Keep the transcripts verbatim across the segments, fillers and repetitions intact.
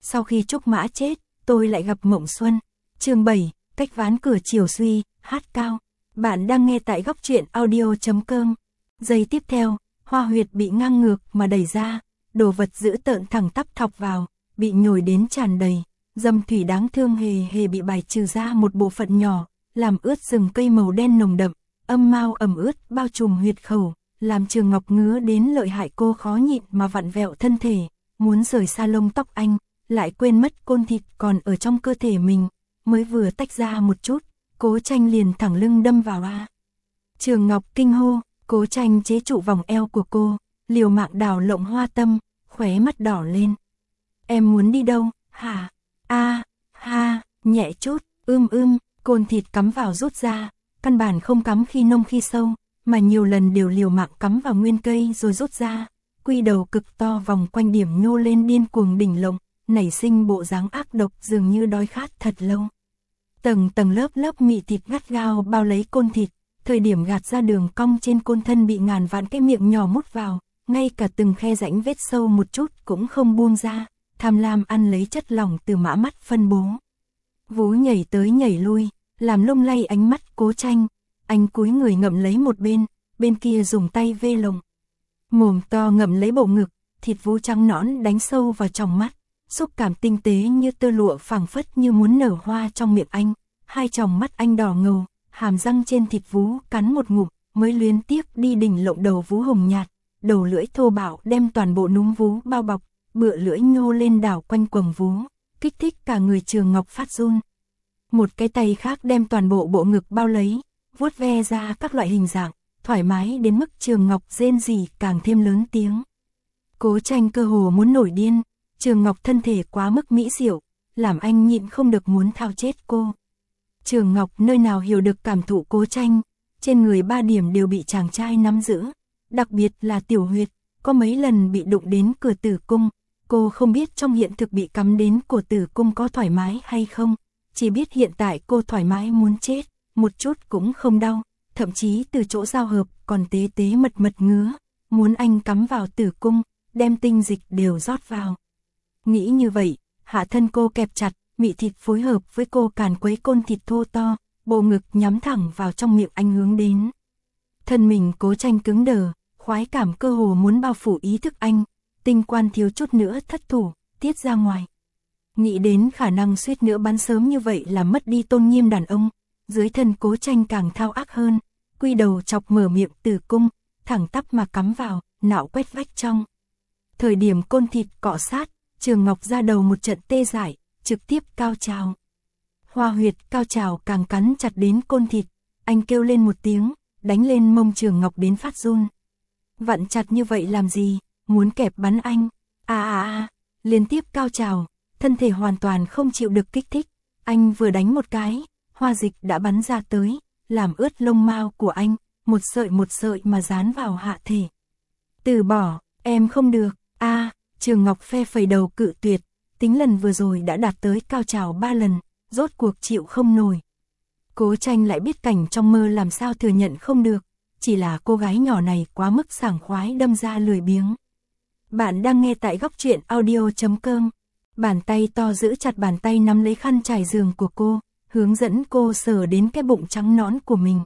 Sau khi Trúc Mã chết, tôi lại gặp Mộng Xuân. Chương bảy, cách ván cửa chiều suy, hát cao. Bạn đang nghe tại góc truyện audio chấm com. Giây tiếp theo, hoa huyệt bị ngang ngược mà đẩy ra, đồ vật dữ tợn thẳng tắp thọc vào, bị nhồi đến tràn đầy. Dâm thủy đáng thương hề hề bị bài trừ ra một bộ phận nhỏ, làm ướt rừng cây màu đen nồng đậm, âm mao ẩm ướt bao trùm huyệt khẩu, làm Trường Ngọc ngứa đến lợi hại. Cô khó nhịn mà vặn vẹo thân thể, muốn rời xa lông tóc anh, lại quên mất côn thịt còn ở trong cơ thể mình, mới vừa tách ra một chút, Cố Tranh liền thẳng lưng đâm vào a. Trường Ngọc kinh hô, Cố Tranh chế trụ vòng eo của cô, liều mạng đào lộng hoa tâm, khóe mắt đỏ lên. Em muốn đi đâu, hả? A, ha, nhẹ chút, ưm ưm, côn thịt cắm vào rút ra, căn bản không cắm khi nông khi sâu, mà nhiều lần đều liều mạng cắm vào nguyên cây rồi rút ra. Quy đầu cực to vòng quanh điểm nhô lên điên cuồng đỉnh lộng, nảy sinh bộ dáng ác độc dường như đói khát thật lâu. Tầng tầng lớp lớp mị thịt gắt gao bao lấy côn thịt, thời điểm gạt ra đường cong trên côn thân bị ngàn vạn cái miệng nhỏ mút vào, ngay cả từng khe rãnh vết sâu một chút cũng không buông ra, tham lam ăn lấy chất lỏng từ mã mắt phân bố. Vú nhảy tới nhảy lui, làm lung lay ánh mắt Cố Tranh, anh cúi người ngậm lấy một bên, bên kia dùng tay vê lồng. Mồm to ngậm lấy bộ ngực, thịt vú trắng nõn đánh sâu vào trong mắt, xúc cảm tinh tế như tơ lụa phảng phất như muốn nở hoa trong miệng anh, hai tròng mắt anh đỏ ngầu, hàm răng trên thịt vú cắn một ngụm, mới luyến tiếc đi đỉnh lộng đầu vú hồng nhạt, đầu lưỡi thô bạo đem toàn bộ núm vú bao bọc, bựa lưỡi nhô lên đảo quanh quầng vú, kích thích cả người Trường Ngọc phát run. Một cái tay khác đem toàn bộ bộ ngực bao lấy, vuốt ve ra các loại hình dạng, thoải mái đến mức Trường Ngọc rên rỉ càng thêm lớn tiếng. Cố Tranh cơ hồ muốn nổi điên, Trường Ngọc thân thể quá mức mỹ diệu, làm anh nhịn không được muốn thao chết cô. Trường Ngọc nơi nào hiểu được cảm thụ Cố Tranh, trên người ba điểm đều bị chàng trai nắm giữ, đặc biệt là tiểu huyệt, có mấy lần bị đụng đến cửa tử cung, cô không biết trong hiện thực bị cắm đến cổ tử cung có thoải mái hay không, chỉ biết hiện tại cô thoải mái muốn chết, một chút cũng không đau, thậm chí từ chỗ giao hợp còn tế tế mật mật ngứa, muốn anh cắm vào tử cung, đem tinh dịch đều rót vào. Nghĩ như vậy, hạ thân cô kẹp chặt, mị thịt phối hợp với cô càn quấy côn thịt thô to, bộ ngực nhắm thẳng vào trong miệng anh hướng đến. Thân mình Cố Tranh cứng đờ, khoái cảm cơ hồ muốn bao phủ ý thức anh, tinh quan thiếu chút nữa thất thủ, tiết ra ngoài. Nghĩ đến khả năng suýt nữa bắn sớm như vậy là mất đi tôn nghiêm đàn ông, dưới thân Cố Tranh càng thao ác hơn, quy đầu chọc mở miệng tử cung, thẳng tắp mà cắm vào, nạo quét vách trong. Thời điểm côn thịt cọ sát, Trường Ngọc ra đầu một trận tê dại, trực tiếp cao trào. Hoa huyệt cao trào càng cắn chặt đến côn thịt, anh kêu lên một tiếng, đánh lên mông Trường Ngọc đến phát run. Vặn chặt như vậy làm gì, muốn kẹp bắn anh, a a a, liên tiếp cao trào, thân thể hoàn toàn không chịu được kích thích, anh vừa đánh một cái, hoa dịch đã bắn ra tới, làm ướt lông mao của anh, một sợi một sợi mà dán vào hạ thể. Từ bỏ, em không được, a. Trường Ngọc phe phẩy đầu cự tuyệt, tính lần vừa rồi đã đạt tới cao trào ba lần, rốt cuộc chịu không nổi. Cố Tranh lại biết cảnh trong mơ làm sao thừa nhận không được, chỉ là cô gái nhỏ này quá mức sảng khoái đâm ra lười biếng. Bạn đang nghe tại góc truyện audio chấm com. Bàn tay to giữ chặt bàn tay nắm lấy khăn trải giường của cô, hướng dẫn cô sờ đến cái bụng trắng nõn của mình.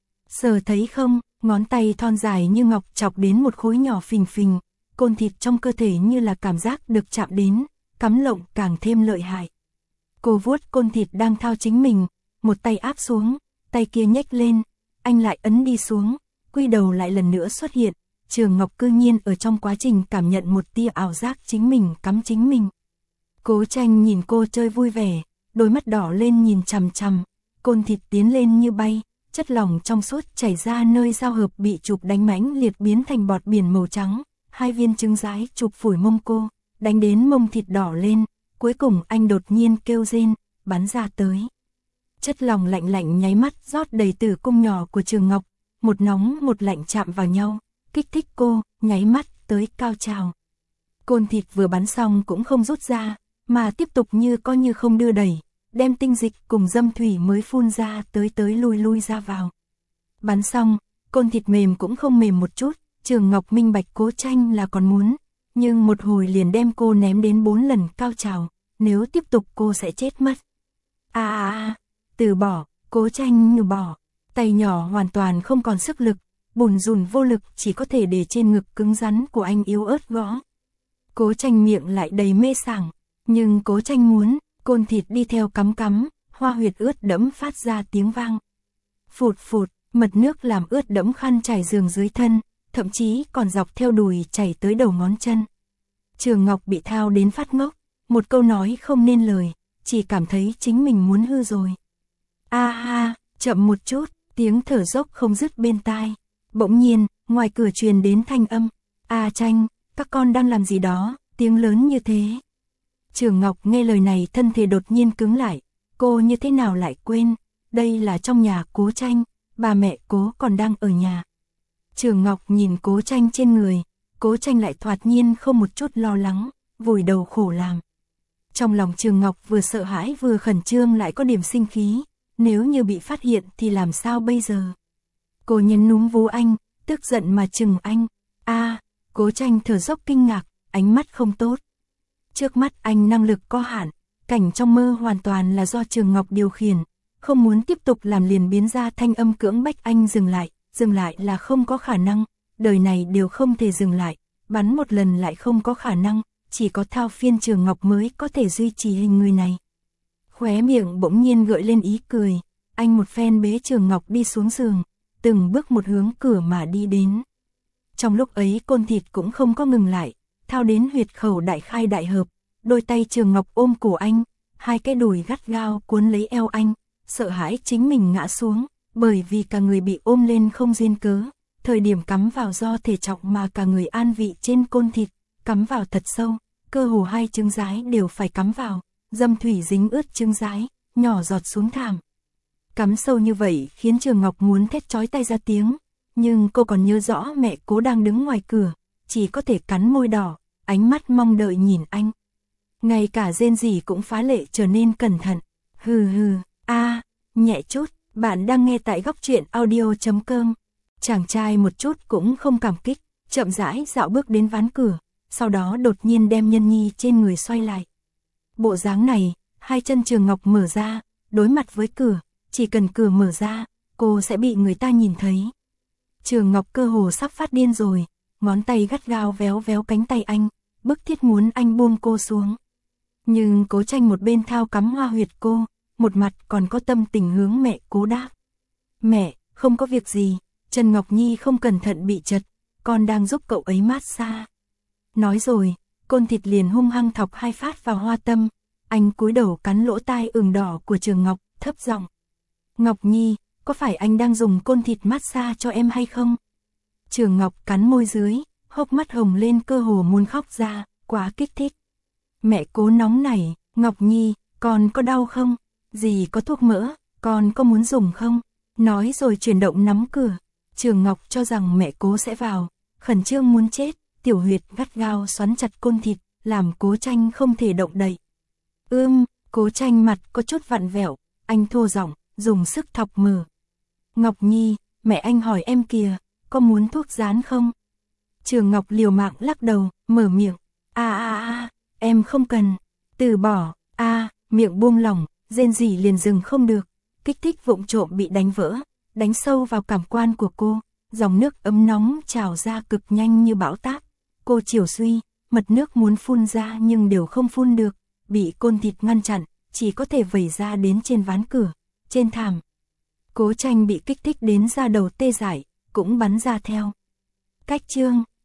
Sờ thấy không, ngón tay thon dài như ngọc chọc đến một khối nhỏ phình phình, côn thịt trong cơ thể như là cảm giác được chạm đến, cắm lộng càng thêm lợi hại. Cô vuốt côn thịt đang thao chính mình, một tay áp xuống, tay kia nhếch lên, anh lại ấn đi xuống, quy đầu lại lần nữa xuất hiện, Trường Ngọc cư nhiên ở trong quá trình cảm nhận một tia ảo giác chính mình cắm chính mình. Cố Tranh nhìn cô chơi vui vẻ, đôi mắt đỏ lên nhìn chằm chằm, côn thịt tiến lên như bay, chất lỏng trong suốt chảy ra nơi giao hợp bị chụp đánh mãnh liệt biến thành bọt biển màu trắng, hai viên trứng rái chụp phủi mông cô, đánh đến mông thịt đỏ lên, cuối cùng anh đột nhiên kêu rên, bắn ra tới. Chất lỏng lạnh lạnh nháy mắt rót đầy tử cung nhỏ của Trường Ngọc, một nóng một lạnh chạm vào nhau, kích thích cô, nháy mắt tới cao trào. Côn thịt vừa bắn xong cũng không rút ra, mà tiếp tục như coi như không đưa đẩy, đem tinh dịch cùng dâm thủy mới phun ra tới tới lui lui ra vào. Bắn xong, côn thịt mềm cũng không mềm một chút, Trường Ngọc minh bạch Cố Tranh là còn muốn, nhưng một hồi liền đem cô ném đến bốn lần cao trào, nếu tiếp tục cô sẽ chết mất. À à à, từ bỏ, Cố Tranh từ bỏ, tay nhỏ hoàn toàn không còn sức lực, bùn rùn vô lực chỉ có thể để trên ngực cứng rắn của anh yếu ớt gõ. Cố Tranh miệng lại đầy mê sảng, nhưng Cố Tranh muốn, côn thịt đi theo cắm cắm, hoa huyệt ướt đẫm phát ra tiếng vang. Phụt phụt, mật nước làm ướt đẫm khăn trải giường dưới thân, thậm chí còn dọc theo đùi chảy tới đầu ngón chân. Trường Ngọc bị thao đến phát ngốc, một câu nói không nên lời, chỉ cảm thấy chính mình muốn hư rồi. A ha, chậm một chút, tiếng thở dốc không dứt bên tai. Bỗng nhiên, ngoài cửa truyền đến thanh âm. A Tranh, các con đang làm gì đó, tiếng lớn như thế. Trường Ngọc nghe lời này thân thể đột nhiên cứng lại, cô như thế nào lại quên, đây là trong nhà Cố Tranh, bà mẹ Cố còn đang ở nhà. Trường Ngọc nhìn Cố Tranh trên người, Cố Tranh lại thoạt nhiên không một chút lo lắng, vùi đầu khổ làm. Trong lòng Trường Ngọc vừa sợ hãi vừa khẩn trương lại có điểm sinh khí, nếu như bị phát hiện thì làm sao bây giờ. Cô nhấn núm vú anh, tức giận mà chừng anh. A, Cố Tranh thở dốc kinh ngạc, ánh mắt không tốt. Trước mắt anh năng lực có hạn, cảnh trong mơ hoàn toàn là do Trường Ngọc điều khiển, không muốn tiếp tục làm liền biến ra thanh âm cưỡng bách anh dừng lại, dừng lại là không có khả năng, đời này đều không thể dừng lại, bắn một lần lại không có khả năng, chỉ có Thao Phiên Trường Ngọc mới có thể duy trì hình người này. Khóe miệng bỗng nhiên gợi lên ý cười, anh một phen bế Trường Ngọc đi xuống giường, từng bước một hướng cửa mà đi đến. Trong lúc ấy côn thịt cũng không có ngừng lại, thao đến huyệt khẩu đại khai đại hợp, đôi tay Trường Ngọc ôm cổ anh, hai cái đùi gắt gao cuốn lấy eo anh, sợ hãi chính mình ngã xuống, bởi vì cả người bị ôm lên không duyên cớ, thời điểm cắm vào do thể trọng mà cả người an vị trên côn thịt, cắm vào thật sâu, cơ hồ hai trứng rái đều phải cắm vào, dâm thủy dính ướt trứng rái, nhỏ giọt xuống thảm. Cắm sâu như vậy khiến Trường Ngọc muốn thét chói tay ra tiếng, nhưng cô còn nhớ rõ mẹ Cố đang đứng ngoài cửa, chỉ có thể cắn môi đỏ, ánh mắt mong đợi nhìn anh. Ngay cả rên rỉ cũng phá lệ trở nên cẩn thận. Hừ hừ, a, à, nhẹ chút, bạn đang nghe tại góc truyện audio chấm com. Chàng trai một chút cũng không cảm kích, chậm rãi dạo bước đến ván cửa, sau đó đột nhiên đem Nhân Nhi trên người xoay lại. Bộ dáng này, hai chân Trường Ngọc mở ra, đối mặt với cửa, chỉ cần cửa mở ra, cô sẽ bị người ta nhìn thấy. Trường Ngọc cơ hồ sắp phát điên rồi, ngón tay gắt gao véo véo cánh tay anh, bức thiết muốn anh buông cô xuống. Nhưng Cố Tranh một bên thao cắm hoa huyệt cô, một mặt còn có tâm tình hướng mẹ Cố đáp. Mẹ, không có việc gì, Trần Ngọc Nhi không cẩn thận bị chật, con đang giúp cậu ấy mát xa. Nói rồi, côn thịt liền hung hăng thọc hai phát vào hoa tâm, anh cúi đầu cắn lỗ tai ửng đỏ của Trường Ngọc, thấp giọng. Ngọc Nhi, có phải anh đang dùng côn thịt mát xa cho em hay không? Trường Ngọc cắn môi dưới, hốc mắt hồng lên cơ hồ muốn khóc ra, quá kích thích. Mẹ Cố nóng nảy, Ngọc Nhi, con có đau không? Dì có thuốc mỡ, con có muốn dùng không? Nói rồi chuyển động nắm cửa. Trường Ngọc cho rằng mẹ Cố sẽ vào, khẩn trương muốn chết, tiểu huyệt gắt gao xoắn chặt côn thịt, làm Cố Tranh không thể động đậy. Ưm, Cố Tranh mặt có chút vặn vẹo, anh thô giọng, dùng sức thọc mở. Ngọc Nhi, mẹ anh hỏi em kìa, có muốn thuốc rán không? Trường Ngọc liều mạng lắc đầu, mở miệng. A a a, em không cần. Từ bỏ. A, à, miệng buông lỏng, rên rỉ liền dừng không được. Kích thích vụng trộm bị đánh vỡ, đánh sâu vào cảm quan của cô. Dòng nước ấm nóng trào ra cực nhanh như bão táp. Cô chiều suy, mật nước muốn phun ra nhưng đều không phun được, bị côn thịt ngăn chặn, chỉ có thể vẩy ra đến trên ván cửa, trên thảm. Cố Tranh bị kích thích đến da đầu tê dại, cũng bắn ra theo. Cách chương